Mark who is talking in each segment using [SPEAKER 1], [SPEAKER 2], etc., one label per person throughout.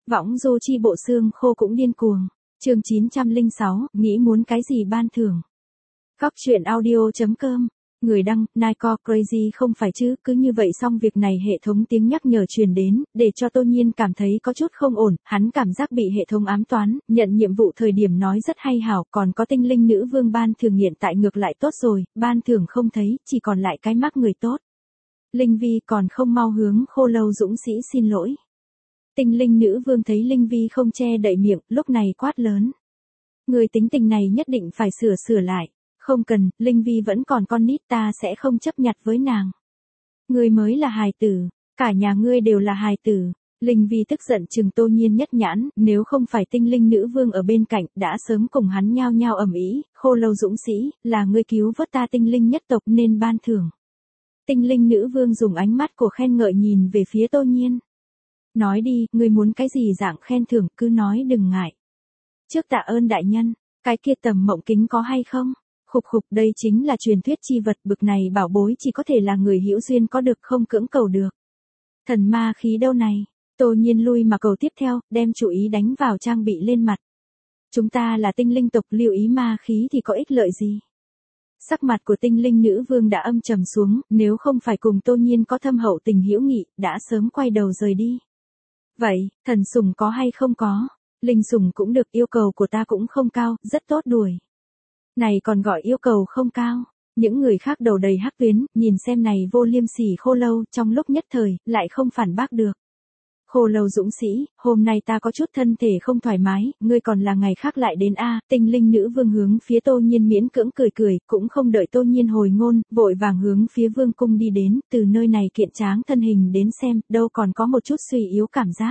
[SPEAKER 1] Võng du chi bộ xương khô cũng điên cuồng. Chương 906, nghĩ muốn cái gì ban thưởng. Góc truyện audio.com. Người đăng, Nike Crazy không phải chứ, cứ như vậy xong việc này hệ thống tiếng nhắc nhở truyền đến, để cho Tô Nhiên cảm thấy có chút không ổn, hắn cảm giác bị hệ thống ám toán, nhận nhiệm vụ thời điểm nói rất hay hảo, còn có tinh linh nữ vương ban thưởng hiện tại ngược lại tốt rồi, ban thưởng không thấy, chỉ còn lại cái mắc người tốt. Linh Vi còn không mau hướng Khô Lâu Dũng Sĩ xin lỗi. Tinh linh nữ vương thấy Linh Vi không che đậy miệng, lúc này quát lớn. Người tính tình này nhất định phải sửa lại. Không cần, Linh Vi vẫn còn con nít, ta sẽ không chấp nhặt với nàng. Ngươi mới là hài tử, cả nhà ngươi đều là hài tử. Linh Vi tức giận trừng Tô Nhiên nhất nhãn, nếu không phải tinh linh nữ vương ở bên cạnh, đã sớm cùng hắn nhao nhao ầm ĩ. Khô Lâu Dũng Sĩ, là ngươi cứu vớt ta tinh linh nhất tộc nên ban thưởng. Tinh linh nữ vương dùng ánh mắt của khen ngợi nhìn về phía Tô Nhiên. Nói đi, ngươi muốn cái gì dạng khen thưởng, cứ nói đừng ngại. Trước tạ ơn đại nhân, cái kia tầm mộng kính có hay không? Khục, đây chính là truyền thuyết chi vật, bực này bảo bối chỉ có thể là người hữu duyên có được, không cưỡng cầu được. Thần ma khí đâu này? Tô Nhiên lui mà cầu tiếp theo, đem chủ ý đánh vào trang bị lên mặt. Chúng ta là tinh linh tộc, lưu ý ma khí thì có ích lợi gì? Sắc mặt của tinh linh nữ vương đã âm trầm xuống, nếu không phải cùng Tô Nhiên có thâm hậu tình hữu nghị, đã sớm quay đầu rời đi. Vậy, thần sủng có hay không có? Linh sủng cũng được, yêu cầu của ta cũng không cao, rất tốt đuổi. Này còn gọi yêu cầu không cao. Những người khác đầu đầy hắc tuyến, nhìn xem này vô liêm sỉ Khô Lâu, trong lúc nhất thời, lại không phản bác được. Khô Lâu Dũng Sĩ, hôm nay ta có chút thân thể không thoải mái, ngươi còn là ngày khác lại đến a. Tinh linh nữ vương hướng phía Tô Nhiên miễn cưỡng cười, cũng không đợi Tô Nhiên hồi ngôn, vội vàng hướng phía vương cung đi đến, từ nơi này kiện tráng thân hình đến xem, đâu còn có một chút suy yếu cảm giác.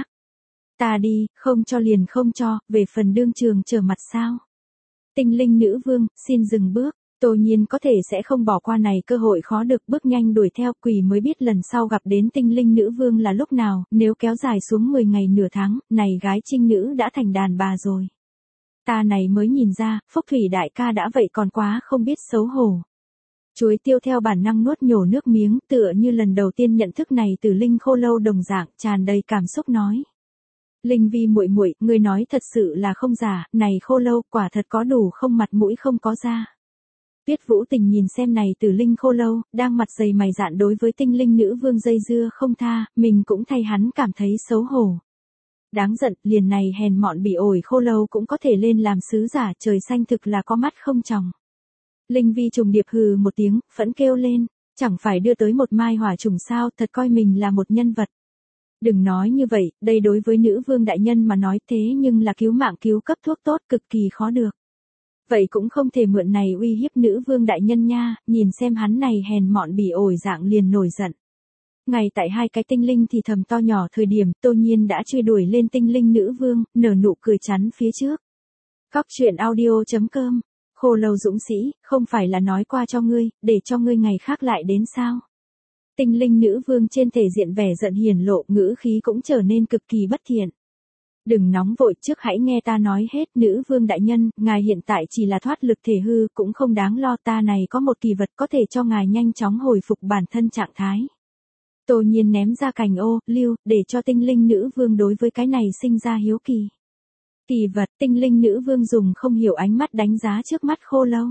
[SPEAKER 1] Ta đi, không cho liền không cho, về phần đương trường trở mặt sao? Tinh linh nữ vương, xin dừng bước. Tô Nhiên có thể sẽ không bỏ qua này cơ hội khó được, bước nhanh đuổi theo, quỷ mới biết lần sau gặp đến tinh linh nữ vương là lúc nào, nếu kéo dài xuống 10 ngày nửa tháng, này gái trinh nữ đã thành đàn bà rồi. Ta này mới nhìn ra, Phúc Thủy đại ca đã vậy còn quá không biết xấu hổ. Chuối tiêu theo bản năng nuốt nhổ nước miếng, tựa như lần đầu tiên nhận thức này từ linh Khô Lâu đồng dạng, tràn đầy cảm xúc nói. Linh Vi muội muội, ngươi nói thật sự là không giả, này Khô Lâu quả thật có đủ không mặt mũi không có da. Tuyết Vũ Tình nhìn xem này từ linh Khô Lâu, đang mặt dày mày dạn đối với tinh linh nữ vương dây dưa không tha, mình cũng thay hắn cảm thấy xấu hổ. Đáng giận, liền này hèn mọn bỉ ổi Khô Lâu cũng có thể lên làm sứ giả, trời xanh thực là có mắt không tròng. Linh Vi trùng điệp hừ một tiếng, phẫn kêu lên, chẳng phải đưa tới một mai hỏa trùng sao, thật coi mình là một nhân vật. Đừng nói như vậy, đây đối với nữ vương đại nhân mà nói, thế nhưng là cứu mạng cứu cấp thuốc tốt, cực kỳ khó được. Vậy cũng không thể mượn này uy hiếp nữ vương đại nhân nha, nhìn xem hắn này hèn mọn bỉ ổi dạng liền nổi giận. Ngay tại hai cái tinh linh thì thầm to nhỏ thời điểm, Tô Nhiên đã truy đuổi lên tinh linh nữ vương, nở nụ cười chắn phía trước. Góc truyện audio.com. Khô Lâu Dũng Sĩ, không phải là nói qua cho ngươi, để cho ngươi ngày khác lại đến sao? Tinh linh nữ vương trên thể diện vẻ giận hiển lộ, ngữ khí cũng trở nên cực kỳ bất thiện. Đừng nóng vội, trước hãy nghe ta nói hết, nữ vương đại nhân, ngài hiện tại chỉ là thoát lực thể hư, cũng không đáng lo, ta này có một kỳ vật có thể cho ngài nhanh chóng hồi phục bản thân trạng thái. Tô Nhiên ném ra cành ô, lưu, để cho tinh linh nữ vương đối với cái này sinh ra hiếu kỳ. Kỳ vật, tinh linh nữ vương dùng không hiểu ánh mắt đánh giá trước mắt Khô Lâu.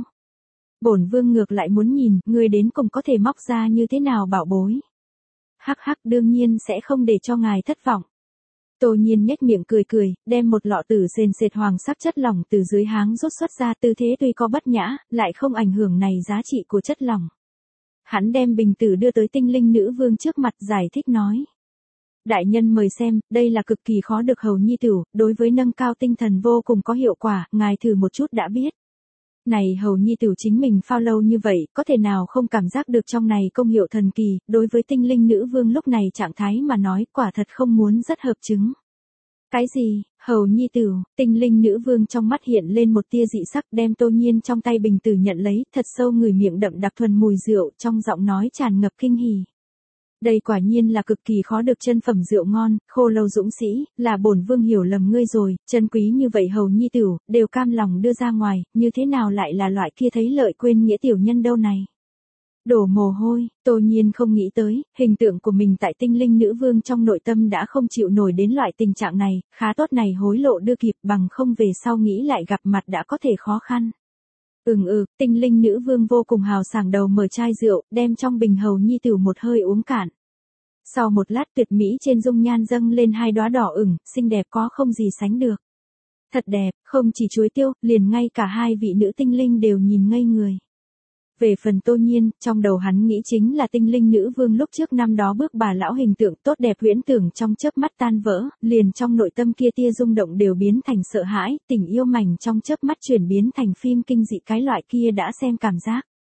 [SPEAKER 1] Bổn vương ngược lại muốn nhìn, người đến cùng có thể móc ra như thế nào bảo bối. Hắc, đương nhiên sẽ không để cho ngài thất vọng. Tô Nhiên nhếch miệng cười, đem một lọ tử sền sệt hoàng sắc chất lỏng từ dưới háng rút xuất ra, tư thế tuy có bất nhã, lại không ảnh hưởng này giá trị của chất lỏng. Hắn đem bình tử đưa tới tinh linh nữ vương trước mặt, giải thích nói. Đại nhân mời xem, đây là cực kỳ khó được hầu nhi tửu, đối với nâng cao tinh thần vô cùng có hiệu quả, ngài thử một chút đã biết. Này hầu nhi tửu chính mình phao lâu như vậy, có thể nào không cảm giác được trong này công hiệu thần kỳ, đối với tinh linh nữ vương lúc này trạng thái mà nói, quả thật không muốn rất hợp chứng. Cái gì, hầu nhi tửu, tinh linh nữ vương trong mắt hiện lên một tia dị sắc, đem Tô Nhiên trong tay bình tử nhận lấy, thật sâu ngửi miệng đậm đặc thuần mùi rượu, trong giọng nói tràn ngập kinh hỉ. Đây quả nhiên là cực kỳ khó được chân phẩm rượu ngon, Khô Lâu Dũng Sĩ, là bổn vương hiểu lầm ngươi rồi, chân quý như vậy hầu nhi tửu, đều cam lòng đưa ra ngoài, như thế nào lại là loại kia thấy lợi quên nghĩa tiểu nhân đâu này. Đổ mồ hôi, Tô Nhiên không nghĩ tới, hình tượng của mình tại tinh linh nữ vương trong nội tâm đã không chịu nổi đến loại tình trạng này, khá tốt này hối lộ đưa kịp bằng không về sau nghĩ lại gặp mặt đã có thể khó khăn. Tinh linh nữ vương vô cùng hào sảng đầu mở chai rượu, đem trong bình hầu nhi tử một hơi uống cạn. Sau một lát tuyệt mỹ trên dung nhan dâng lên hai đóa đỏ ửng, xinh đẹp có không gì sánh được. Thật đẹp, không chỉ Chuối Tiêu, liền ngay cả hai vị nữ tinh linh đều nhìn ngây người. Về phần Tô Nhiên, trong đầu hắn nghĩ chính là tinh linh nữ vương lúc trước năm đó bước bà lão hình tượng tốt đẹp huyễn tưởng trong chớp mắt tan vỡ, liền trong nội tâm kia tia rung động đều biến thành sợ hãi, tình yêu mảnh trong chớp mắt chuyển biến thành phim kinh dị cái loại kia đã xem cảm giác.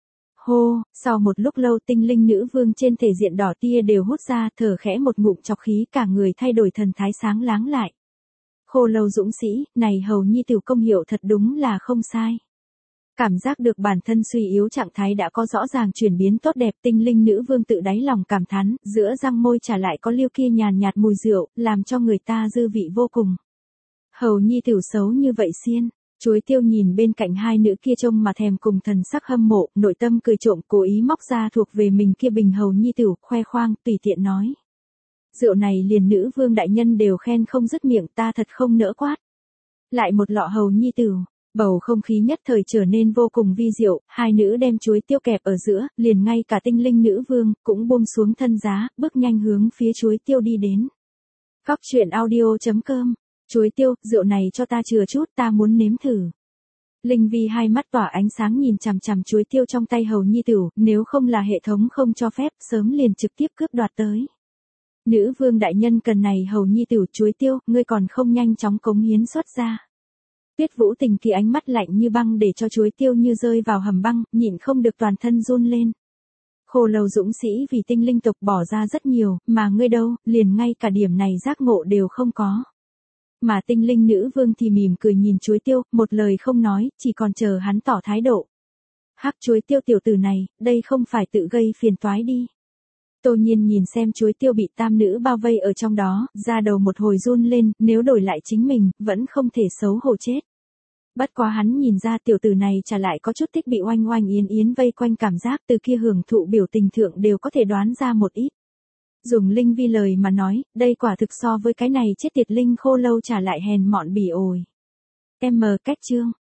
[SPEAKER 1] Hô, sau một lúc lâu tinh linh nữ vương trên thể diện đỏ tia đều hút ra, thở khẽ một ngụm chọc khí cả người thay đổi thần thái sáng láng lại. Khô lâu dũng sĩ, này hầu nhi tiểu công hiệu thật đúng là không sai. Cảm giác được bản thân suy yếu trạng thái đã có rõ ràng chuyển biến tốt đẹp, tinh linh nữ vương tự đáy lòng cảm thán, giữa răng môi trả lại có liêu kia nhàn nhạt mùi rượu, làm cho người ta dư vị vô cùng. Hầu nhi tiểu xấu như vậy xiên. Chuối Tiêu nhìn bên cạnh hai nữ kia trông mà thèm cùng thần sắc hâm mộ, nội tâm cười trộm cố ý móc ra thuộc về mình kia bình hầu nhi tiểu, khoe khoang, tùy tiện nói. Rượu này liền nữ vương đại nhân đều khen không dứt miệng, ta thật không nỡ quát. Lại một lọ hầu nhi tiểu, bầu không khí nhất thời trở nên vô cùng vi diệu, hai nữ đem Chuối Tiêu kẹp ở giữa, liền ngay cả tinh linh nữ vương, cũng buông xuống thân giá, bước nhanh hướng phía Chuối Tiêu đi đến. Góc truyện audio.com. Chuối Tiêu, rượu này cho ta chừa chút, ta muốn nếm thử. Linh Vi hai mắt tỏa ánh sáng nhìn chằm chằm Chuối Tiêu trong tay hầu nhi tử, nếu không là hệ thống không cho phép, sớm liền trực tiếp cướp đoạt tới. Nữ vương đại nhân cần này hầu nhi tử. Chuối Tiêu, ngươi còn không nhanh chóng cống hiến xuất ra. Tuyết Vũ Tình thì ánh mắt lạnh như băng để cho Chuối Tiêu như rơi vào hầm băng, nhịn không được toàn thân run lên. Khô lâu dũng sĩ vì tinh linh tộc bỏ ra rất nhiều, mà ngươi đâu, liền ngay cả điểm này giác ngộ đều không có. Mà tinh linh nữ vương thì mỉm cười nhìn Chuối Tiêu, một lời không nói, chỉ còn chờ hắn tỏ thái độ. Hắc Chuối Tiêu tiểu tử này, đây không phải tự gây phiền toái đi. Tô Nhiên nhìn xem Chuối Tiêu bị tam nữ bao vây ở trong đó, da đầu một hồi run lên, nếu đổi lại chính mình, vẫn không thể xấu hổ chết. Bất quá hắn nhìn ra tiểu tử này trả lại có chút thích bị oanh oanh yến yến vây quanh cảm giác từ kia hưởng thụ biểu tình thượng đều có thể đoán ra một ít. Dùng Linh Vi lời mà nói, đây quả thực so với cái này chết tiệt linh khô lâu trả lại hèn mọn bỉ ổi. Cách chương.